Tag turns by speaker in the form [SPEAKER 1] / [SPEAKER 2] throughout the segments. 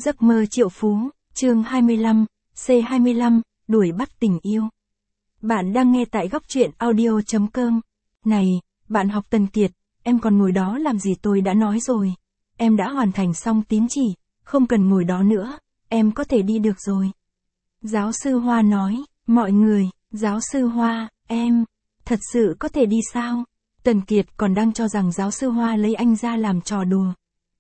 [SPEAKER 1] Giấc mơ triệu phú, chương 25, C25, đuổi bắt tình yêu. Bạn đang nghe tại góc truyện audio.com. Này, bạn học Tần Kiệt, em còn ngồi đó làm gì, tôi đã nói rồi. Em đã hoàn thành xong tín chỉ, không cần ngồi đó nữa, em có thể đi được rồi. Giáo sư Hoa nói, mọi người, giáo sư Hoa, em, thật sự có thể đi sao? Tần Kiệt còn đang cho rằng giáo sư Hoa lấy anh ra làm trò đùa.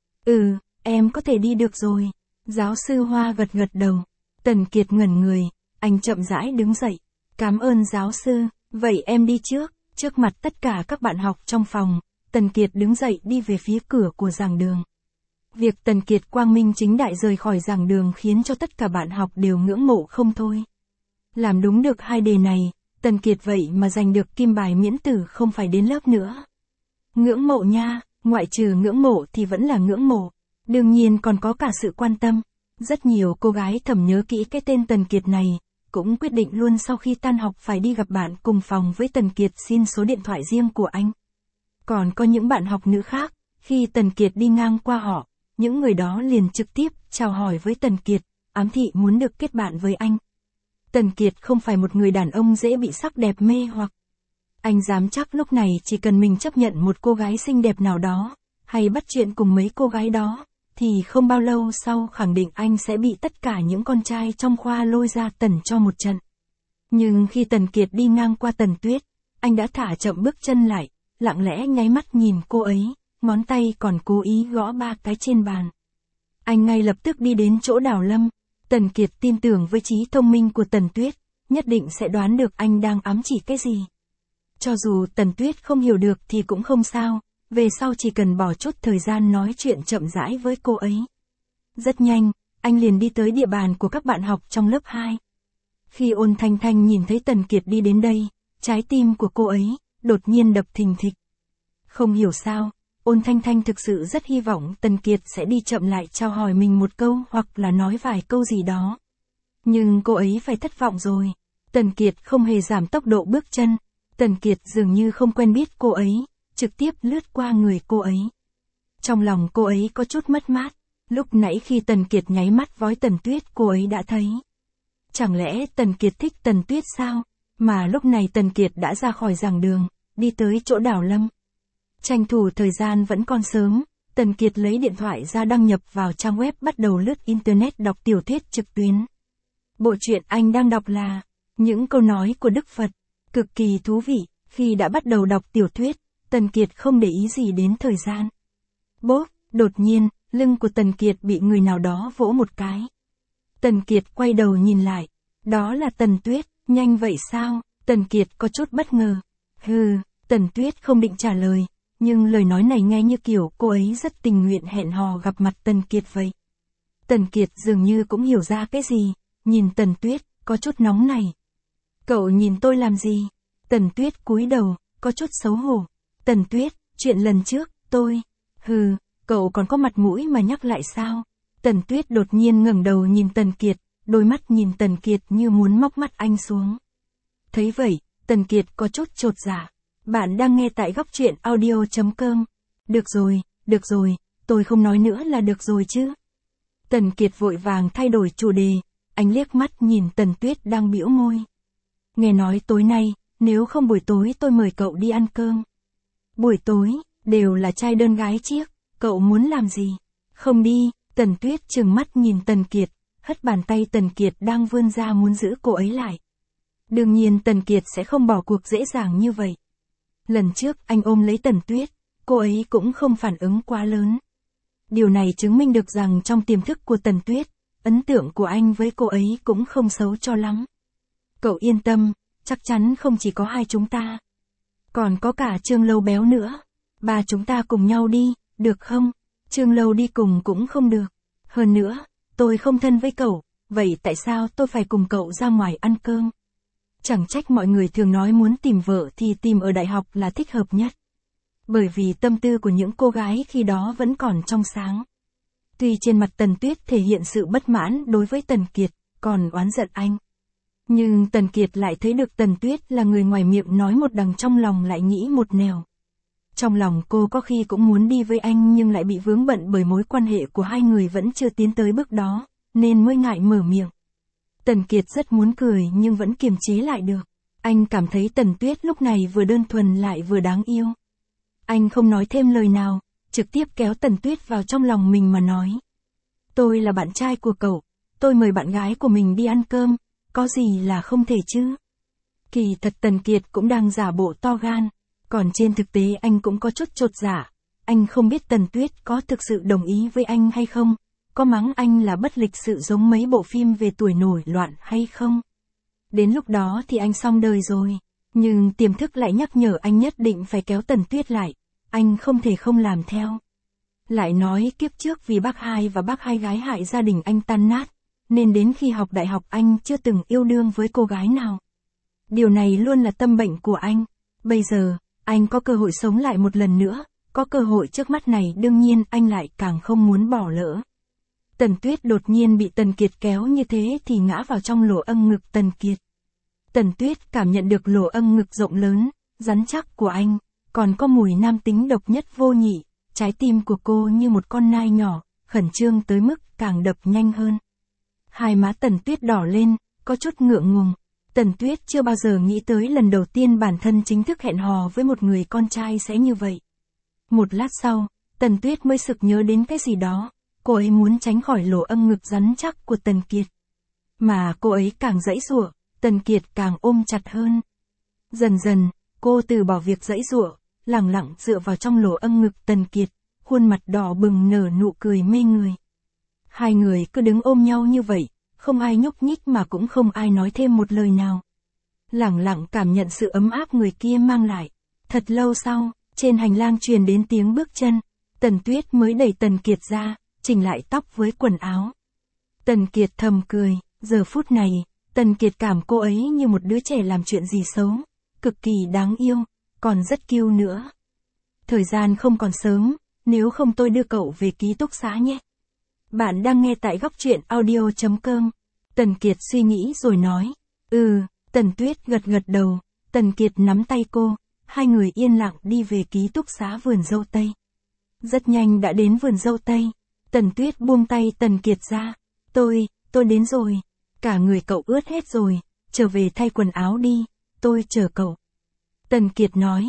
[SPEAKER 1] Em có thể đi được rồi. Giáo sư Hoa gật gật đầu. Tần Kiệt ngẩn người, anh chậm rãi đứng dậy. Cảm ơn giáo sư, vậy em đi trước. Trước mặt tất cả các bạn học trong phòng, Tần Kiệt đứng dậy đi về phía cửa của giảng đường. Việc Tần Kiệt quang minh chính đại rời khỏi giảng đường khiến cho tất cả bạn học đều ngưỡng mộ không thôi. Làm đúng được 2 đề này, Tần Kiệt vậy mà giành được kim bài miễn tử không phải đến lớp nữa. Ngưỡng mộ nha, ngoại trừ ngưỡng mộ thì vẫn là ngưỡng mộ. Đương nhiên còn có cả sự quan tâm. Rất nhiều cô gái thầm nhớ kỹ cái tên Tần Kiệt này, cũng quyết định luôn sau khi tan học phải đi gặp bạn cùng phòng với Tần Kiệt xin số điện thoại riêng của anh. Còn có những bạn học nữ khác, khi Tần Kiệt đi ngang qua họ, những người đó liền trực tiếp chào hỏi với Tần Kiệt, ám thị muốn được kết bạn với anh. Tần Kiệt không phải một người đàn ông dễ bị sắc đẹp mê hoặc. Anh dám chắc lúc này chỉ cần mình chấp nhận một cô gái xinh đẹp nào đó, hay bắt chuyện cùng mấy cô gái đó, thì không bao lâu sau khẳng định anh sẽ bị tất cả những con trai trong khoa lôi ra tần cho một trận. Nhưng khi Tần Kiệt đi ngang qua Tần Tuyết, anh đã thả chậm bước chân lại, lặng lẽ nháy mắt nhìn cô ấy, ngón tay còn cố ý gõ 3 cái trên bàn. Anh ngay lập tức đi đến chỗ Đào Lâm. Tần Kiệt tin tưởng với trí thông minh của Tần Tuyết, nhất định sẽ đoán được anh đang ám chỉ cái gì. Cho dù Tần Tuyết không hiểu được thì cũng không sao, về sau chỉ cần bỏ chút thời gian nói chuyện chậm rãi với cô ấy. Rất nhanh, anh liền đi tới địa bàn của các bạn học trong lớp 2. Khi Ôn Thanh Thanh nhìn thấy Tần Kiệt đi đến đây, trái tim của cô ấy đột nhiên đập thình thịch. Không hiểu sao, Ôn Thanh Thanh thực sự rất hy vọng Tần Kiệt sẽ đi chậm lại chào hỏi mình một câu hoặc là nói vài câu gì đó. Nhưng cô ấy phải thất vọng rồi. Tần Kiệt không hề giảm tốc độ bước chân. Tần Kiệt dường như không quen biết cô ấy, trực tiếp lướt qua người cô ấy. Trong lòng cô ấy có chút mất mát, lúc nãy khi Tần Kiệt nháy mắt với Tần Tuyết cô ấy đã thấy. Chẳng lẽ Tần Kiệt thích Tần Tuyết sao? Mà lúc này Tần Kiệt đã ra khỏi giảng đường, đi tới chỗ Đào Lâm. Tranh thủ thời gian vẫn còn sớm, Tần Kiệt lấy điện thoại ra đăng nhập vào trang web bắt đầu lướt internet đọc tiểu thuyết trực tuyến. Bộ truyện anh đang đọc là Những câu nói của Đức Phật, cực kỳ thú vị. Khi đã bắt đầu đọc tiểu thuyết, Tần Kiệt không để ý gì đến thời gian. Bốp, đột nhiên, lưng của Tần Kiệt bị người nào đó vỗ một cái. Tần Kiệt quay đầu nhìn lại, đó là Tần Tuyết. Nhanh vậy sao? Tần Kiệt có chút bất ngờ. Tần Tuyết không định trả lời, nhưng lời nói này nghe như kiểu cô ấy rất tình nguyện hẹn hò gặp mặt Tần Kiệt vậy. Tần Kiệt dường như cũng hiểu ra cái gì, nhìn Tần Tuyết, có chút nóng này. Cậu nhìn tôi làm gì? Tần Tuyết cúi đầu, có chút xấu hổ. Tần Tuyết, chuyện lần trước, tôi... Cậu còn có mặt mũi mà nhắc lại sao? Tần Tuyết đột nhiên ngẩng đầu nhìn Tần Kiệt, đôi mắt nhìn Tần Kiệt như muốn móc mắt anh xuống. Thấy vậy, Tần Kiệt có chút chột dạ. Bạn đang nghe tại góc truyện audio.com. Được rồi, tôi không nói nữa là được rồi chứ. Tần Kiệt vội vàng thay đổi chủ đề, anh liếc mắt nhìn Tần Tuyết đang bĩu môi. Nghe nói tối nay, nếu không buổi tối tôi mời cậu đi ăn cơm. Buổi tối, đều là trai đơn gái chiếc, cậu muốn làm gì? Không đi. Tần Tuyết trừng mắt nhìn Tần Kiệt, hất bàn tay Tần Kiệt đang vươn ra muốn giữ cô ấy lại. Đương nhiên Tần Kiệt sẽ không bỏ cuộc dễ dàng như vậy. Lần trước anh ôm lấy Tần Tuyết, cô ấy cũng không phản ứng quá lớn. Điều này chứng minh được rằng trong tiềm thức của Tần Tuyết, ấn tượng của anh với cô ấy cũng không xấu cho lắm. Cậu yên tâm, chắc chắn không chỉ có 2 chúng ta. Còn có cả Trương Lâu Béo nữa. 3 chúng ta cùng nhau đi, được không? Trương Lâu đi cùng cũng không được. Hơn nữa, tôi không thân với cậu, vậy tại sao tôi phải cùng cậu ra ngoài ăn cơm? Chẳng trách mọi người thường nói muốn tìm vợ thì tìm ở đại học là thích hợp nhất. Bởi vì tâm tư của những cô gái khi đó vẫn còn trong sáng. Tuy trên mặt Tần Tuyết thể hiện sự bất mãn đối với Tần Kiệt, còn oán giận anh. Nhưng Tần Kiệt lại thấy được Tần Tuyết là người ngoài miệng nói một đằng trong lòng lại nghĩ một nẻo. Trong lòng cô có khi cũng muốn đi với anh nhưng lại bị vướng bận bởi mối quan hệ của hai người vẫn chưa tiến tới bước đó, nên mới ngại mở miệng. Tần Kiệt rất muốn cười nhưng vẫn kiềm chế lại được. Anh cảm thấy Tần Tuyết lúc này vừa đơn thuần lại vừa đáng yêu. Anh không nói thêm lời nào, trực tiếp kéo Tần Tuyết vào trong lòng mình mà nói. Tôi là bạn trai của cậu, tôi mời bạn gái của mình đi ăn cơm, có gì là không thể chứ? Kỳ thật Tần Kiệt cũng đang giả bộ to gan, còn trên thực tế anh cũng có chút chột dạ. Anh không biết Tần Tuyết có thực sự đồng ý với anh hay không, có mắng anh là bất lịch sự giống mấy bộ phim về tuổi nổi loạn hay không. Đến lúc đó thì anh xong đời rồi, nhưng tiềm thức lại nhắc nhở anh nhất định phải kéo Tần Tuyết lại, anh không thể không làm theo. Lại nói kiếp trước vì bác hai và bác hai gái hại gia đình anh tan nát, nên đến khi học đại học anh chưa từng yêu đương với cô gái nào. Điều này luôn là tâm bệnh của anh. Bây giờ, anh có cơ hội sống lại một lần nữa, có cơ hội trước mắt này đương nhiên anh lại càng không muốn bỏ lỡ. Tần Tuyết đột nhiên bị Tần Kiệt kéo như thế thì ngã vào trong lỗ âng ngực Tần Kiệt. Tần Tuyết cảm nhận được lỗ âng ngực rộng lớn, rắn chắc của anh, còn có mùi nam tính độc nhất vô nhị, trái tim của cô như một con nai nhỏ, khẩn trương tới mức càng đập nhanh hơn. Hai má Tần Tuyết đỏ lên, có chút ngượng ngùng. Tần Tuyết chưa bao giờ nghĩ tới lần đầu tiên bản thân chính thức hẹn hò với một người con trai sẽ như vậy. Một lát sau, Tần Tuyết mới sực nhớ đến cái gì đó, cô ấy muốn tránh khỏi lỗ âng ngực rắn chắc của Tần Kiệt. Mà cô ấy càng giãy giụa, Tần Kiệt càng ôm chặt hơn. Dần dần, cô từ bỏ việc giãy giụa, lẳng lặng dựa vào trong lỗ âng ngực Tần Kiệt, khuôn mặt đỏ bừng nở nụ cười mê người. Hai người cứ đứng ôm nhau như vậy, không ai nhúc nhích mà cũng không ai nói thêm một lời nào. Lẳng lặng cảm nhận sự ấm áp người kia mang lại. Thật lâu sau, trên hành lang truyền đến tiếng bước chân, Tần Tuyết mới đẩy Tần Kiệt ra, chỉnh lại tóc với quần áo. Tần Kiệt thầm cười, giờ phút này, Tần Kiệt cảm cô ấy như một đứa trẻ làm chuyện gì xấu, cực kỳ đáng yêu, còn rất cute nữa. Thời gian không còn sớm, nếu không tôi đưa cậu về ký túc xá nhé. Bạn đang nghe tại góc truyện audio.com. Tần Kiệt suy nghĩ rồi nói. Tần Tuyết gật gật đầu. Tần Kiệt nắm tay cô. Hai người yên lặng đi về ký túc xá vườn dâu tây. Rất nhanh đã đến vườn dâu tây. Tần Tuyết buông tay Tần Kiệt ra. Tôi đến rồi. Cả người cậu ướt hết rồi. Trở về thay quần áo đi. Tôi chờ cậu. Tần Kiệt nói.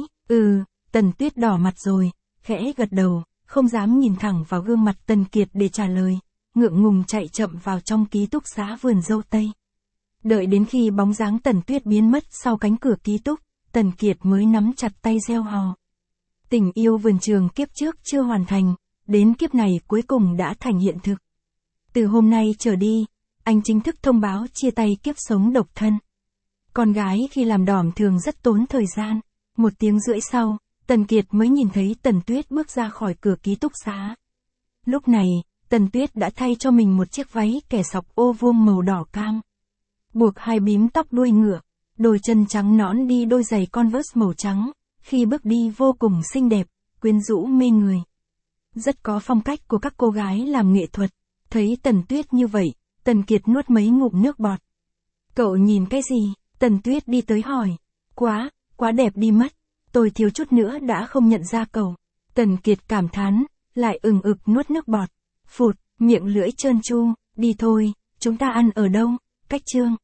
[SPEAKER 1] Tần Tuyết đỏ mặt rồi. Khẽ gật đầu. Không dám nhìn thẳng vào gương mặt Tần Kiệt để trả lời, ngượng ngùng chạy chậm vào trong ký túc xá vườn dâu tây. Đợi đến khi bóng dáng Tần Tuyết biến mất sau cánh cửa ký túc, Tần Kiệt mới nắm chặt tay reo hò. Tình yêu vườn trường kiếp trước chưa hoàn thành, đến kiếp này cuối cùng đã thành hiện thực. Từ hôm nay trở đi, anh chính thức thông báo chia tay kiếp sống độc thân. Con gái khi làm đỏm thường rất tốn thời gian. 1 tiếng rưỡi sau, Tần Kiệt mới nhìn thấy Tần Tuyết bước ra khỏi cửa ký túc xá. Lúc này, Tần Tuyết đã thay cho mình một chiếc váy kẻ sọc ô vuông màu đỏ cam. Buộc 2 bím tóc đuôi ngựa, đôi chân trắng nõn đi đôi giày Converse màu trắng, khi bước đi vô cùng xinh đẹp, quyến rũ mê người. Rất có phong cách của các cô gái làm nghệ thuật. Thấy Tần Tuyết như vậy, Tần Kiệt nuốt mấy ngụm nước bọt. Cậu nhìn cái gì? Tần Tuyết đi tới hỏi. Quá đẹp đi mất. Tôi thiếu chút nữa đã không nhận ra cậu. Tần Kiệt cảm thán, lại ực nuốt nước bọt. Phụt, miệng lưỡi trơn tru, đi thôi, chúng ta ăn ở đâu? Cách Chương.